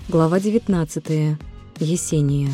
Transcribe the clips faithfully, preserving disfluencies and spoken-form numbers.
Глава девятнадцатая. Есения.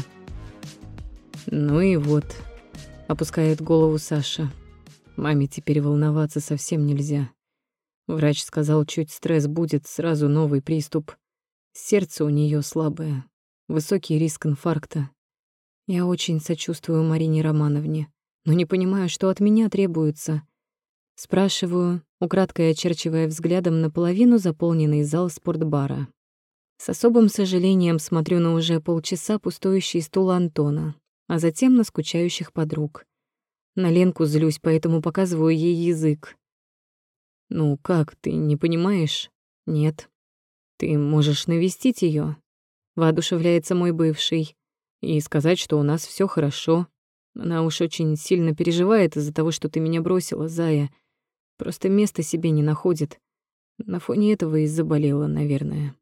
«Ну и вот», — опускает голову Саша. «Маме теперь волноваться совсем нельзя. Врач сказал, чуть стресс будет, сразу новый приступ. Сердце у нее слабое, высокий риск инфаркта. Я очень сочувствую Марине Романовне, но не понимаю, что от меня требуется». Спрашиваю, украдкой очерчивая взглядом наполовину заполненный зал спортбара. С особым сожалением смотрю на уже полчаса пустующий стул Антона, а затем на скучающих подруг. На Ленку злюсь, поэтому показываю ей язык. «Ну как, ты не понимаешь?» «Нет». «Ты можешь навестить её», — воодушевляется мой бывший, «и сказать, что у нас всё хорошо. Она уж очень сильно переживает из-за того, что ты меня бросила, Зая. Просто места себе не находит. На фоне этого и заболела, наверное».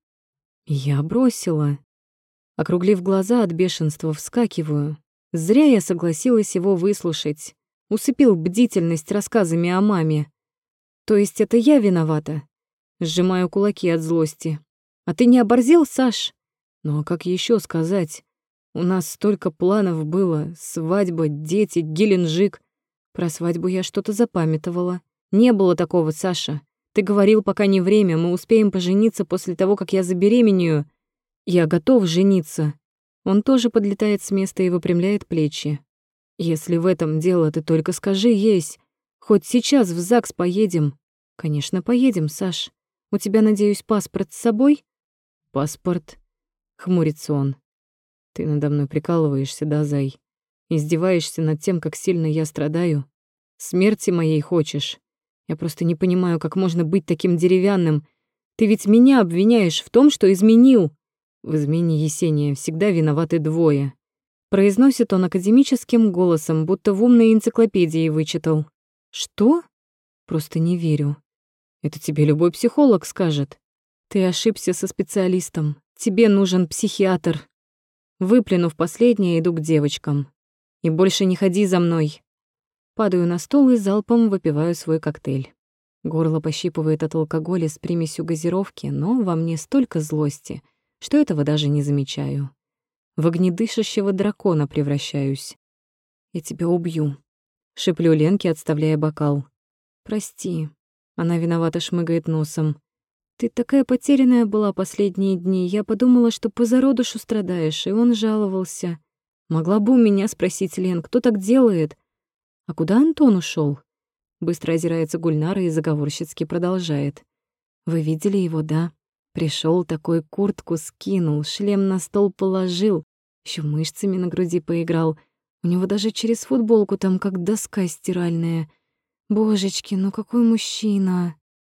«Я бросила». Округлив глаза от бешенства, вскакиваю. Зря я согласилась его выслушать. Усыпил бдительность рассказами о маме. То есть это я виновата? Сжимаю кулаки от злости. А ты не оборзел, Саш? Ну а как еще сказать? У нас столько планов было. Свадьба, дети, Геленджик. Про свадьбу я что-то запамятовала. Не было такого, Саша. Ты говорил, пока не время, мы успеем пожениться после того, как я забеременею. Я готов жениться. Он тоже подлетает с места и выпрямляет плечи. Если в этом дело, ты только скажи есть. Хоть сейчас в ЗАГС поедем. Конечно, поедем, Саш. У тебя, надеюсь, паспорт с собой? Паспорт. Хмурится он. Ты надо мной прикалываешься, да, Зай? Издеваешься над тем, как сильно я страдаю? Смерти моей хочешь? Я просто не понимаю, как можно быть таким деревянным. Ты ведь меня обвиняешь в том, что изменил. В измене, Есения, всегда виноваты двое. Произносит он академическим голосом, будто в умной энциклопедии вычитал. Что? Просто не верю. Это тебе любой психолог скажет. Ты ошибся со специалистом. Тебе нужен психиатр. Выплюнув последнее, иду к девочкам. И больше не ходи за мной. Падаю на стол и залпом выпиваю свой коктейль. Горло пощипывает от алкоголя с примесью газировки, но во мне столько злости, что этого даже не замечаю. В огнедышащего дракона превращаюсь. «Я тебя убью», — шеплю Ленке, отставляя бокал. «Прости». Она виновато шмыгает носом. «Ты такая потерянная была последние дни. Я подумала, что по зародышу страдаешь, и он жаловался. Могла бы у меня спросить, Лен, кто так делает? А куда Антон ушел? Быстро озирается Гульнара и заговорщицки продолжает. «Вы видели его, да? Пришел такой, куртку скинул, шлем на стол положил, еще мышцами на груди поиграл. У него даже через футболку там как доска стиральная. Божечки, ну какой мужчина!»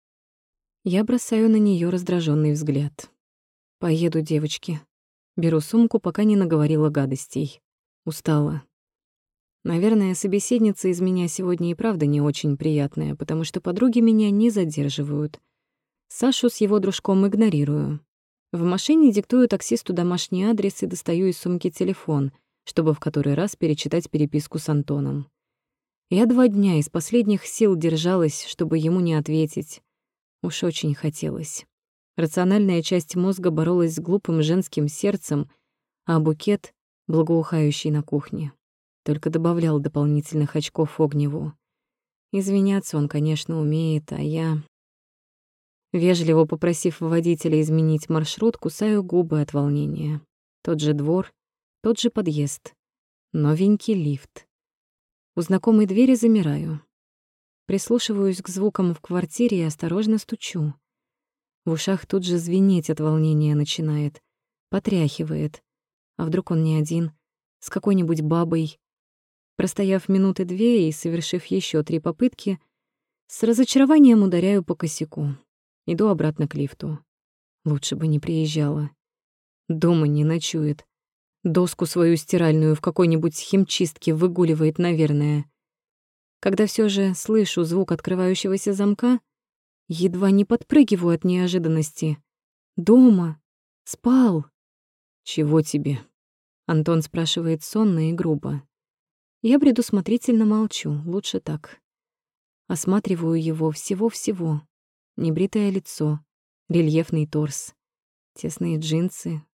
Я бросаю на нее раздраженный взгляд. «Поеду, девочки». Беру сумку, пока не наговорила гадостей. Устала. Наверное, собеседница из меня сегодня и правда не очень приятная, потому что подруги меня не задерживают. Сашу с его дружком игнорирую. В машине диктую таксисту домашний адрес и достаю из сумки телефон, чтобы в который раз перечитать переписку с Антоном. Я два дня из последних сил держалась, чтобы ему не ответить. Уж очень хотелось. Рациональная часть мозга боролась с глупым женским сердцем, а букет, благоухающий на кухне, только добавлял дополнительных очков Огневу. Извиняться он, конечно, умеет, а я... Вежливо попросив водителя изменить маршрут, кусаю губы от волнения. Тот же двор, тот же подъезд. Новенький лифт. У знакомой двери замираю. Прислушиваюсь к звукам в квартире и осторожно стучу. В ушах тут же звенеть от волнения начинает. Потряхивает. А вдруг он не один, с какой-нибудь бабой? Простояв минуты две и совершив еще три попытки, с разочарованием ударяю по косяку. Иду обратно к лифту. Лучше бы не приезжала. Дома не ночует. Доску свою стиральную в какой-нибудь химчистке выгуливает, наверное. Когда все же слышу звук открывающегося замка, едва не подпрыгиваю от неожиданности. Дома. Спал. «Чего тебе?» Антон спрашивает сонно и грубо. Я предусмотрительно молчу, лучше так. Осматриваю его всего-всего. Небритое лицо, рельефный торс, тесные джинсы,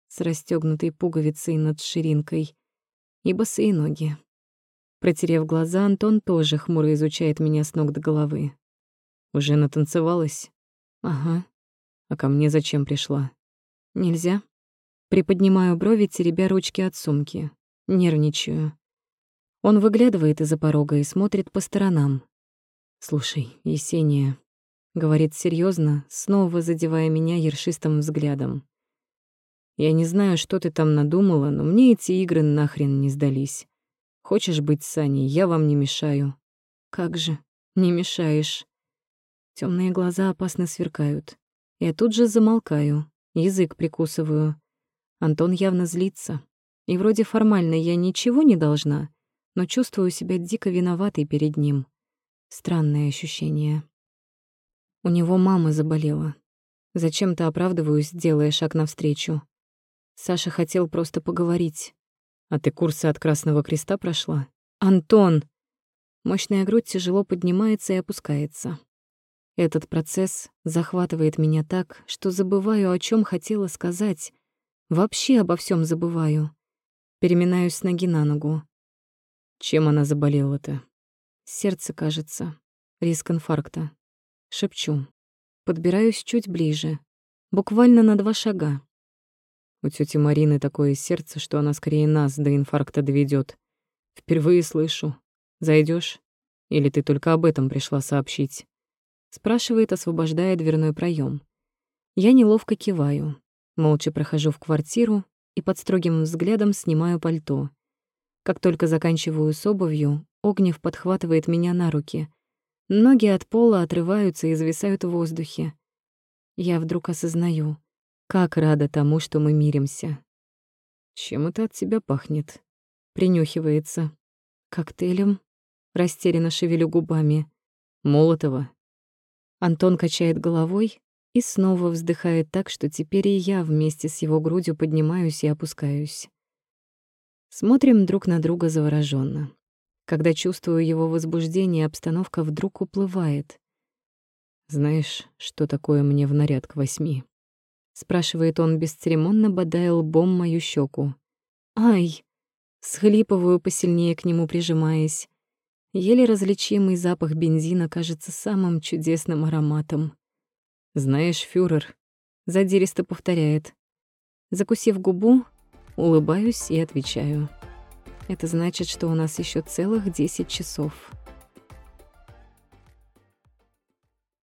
с расстёгнутой пуговицей над ширинкой, и босые ноги. Протерев глаза, Антон тоже хмуро изучает меня с ног до головы. «Уже натанцевалась?» «Ага. А ко мне зачем пришла?» «Нельзя». Приподнимаю брови, теребя ручки от сумки. Нервничаю. Он выглядывает из-за порога и смотрит по сторонам. «Слушай, Есения», — говорит серьёзно, снова задевая меня ершистым взглядом. «Я не знаю, что ты там надумала, но мне эти игры нахрен не сдались. Хочешь быть с Аней, я вам не мешаю». «Как же, не мешаешь». Тёмные глаза опасно сверкают. Я тут же замолкаю, язык прикусываю. Антон явно злится. И вроде формально я ничего не должна, но чувствую себя дико виноватой перед ним. Странное ощущение. У него мама заболела. Зачем-то оправдываюсь, делая шаг навстречу. Саша хотел просто поговорить. «А ты курсы от Красного Креста прошла?» «Антон!» Мощная грудь тяжело поднимается и опускается. Этот процесс захватывает меня так, что забываю, о чем хотела сказать. Вообще обо всем забываю. Переминаюсь с ноги на ногу. Чем она заболела-то? Сердце, кажется. Риск инфаркта. Шепчу. Подбираюсь чуть ближе. Буквально на два шага. У тёти Марины такое сердце, что она скорее нас до инфаркта доведёт. Впервые слышу. Зайдёшь? Или ты только об этом пришла сообщить? Спрашивает, освобождая дверной проём. Я неловко киваю. Молча прохожу в квартиру и под строгим взглядом снимаю пальто. Как только заканчиваю с обувью, Огнев подхватывает меня на руки. Ноги от пола отрываются и зависают в воздухе. Я вдруг осознаю, как рада тому, что мы миримся. «Чем это от тебя пахнет?» Принюхивается. «Коктейлем?» Растерянно шевелю губами. «Молотова?» Антон качает головой и снова вздыхает так, что теперь и я вместе с его грудью поднимаюсь и опускаюсь. Смотрим друг на друга заворожённо. Когда чувствую его возбуждение, обстановка вдруг уплывает. «Знаешь, что такое мне в наряд к восьми?» Спрашивает он, бесцеремонно бодая лбом мою щеку. «Ай!» Схлипываю, посильнее к нему прижимаясь. Еле различимый запах бензина кажется самым чудесным ароматом. «Знаешь, фюрер», — задиристо повторяет. Закусив губу, улыбаюсь и отвечаю. Это значит, что у нас еще целых десять часов.